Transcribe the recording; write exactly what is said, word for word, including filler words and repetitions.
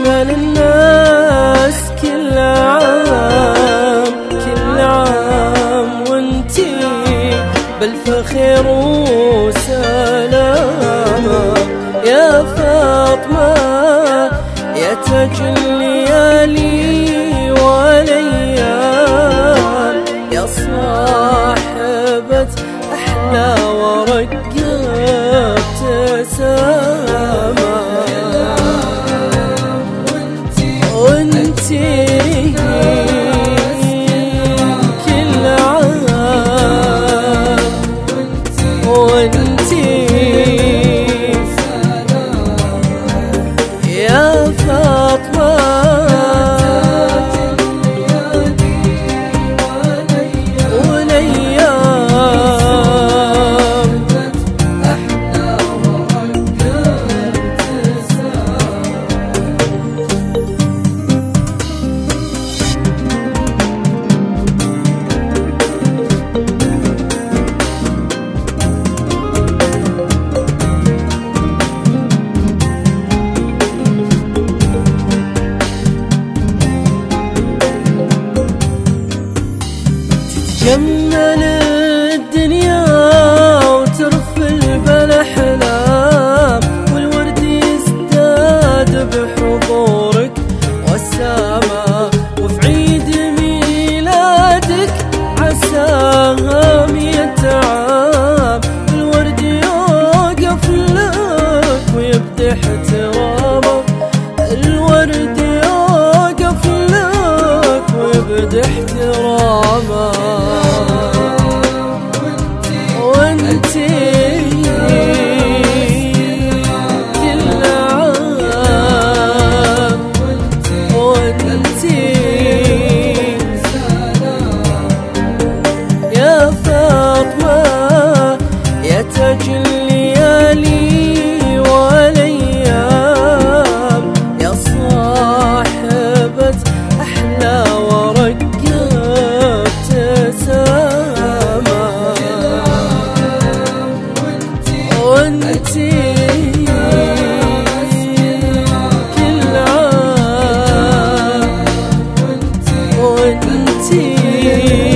أجمل الناس كل عام كل عام وانتي بالفخر وسلامة يا فاطمة يا تاج الليالي والايام يا صاحبة احلى ورقة ابتسامة وانتي كل عام وانتي يا فاطمة جمل الدنيا وترفل بالاحلام والورد يزداد بحضورك والسما وفي عيد ميلادك عساها مية عام الورد يوقف لك ويبدي احترامه الورد يوقف لك ويبدي احترامه تاج الليالي والايام يا صاحبة احلى ورقة ابتسامة وانتي كل عام وانتي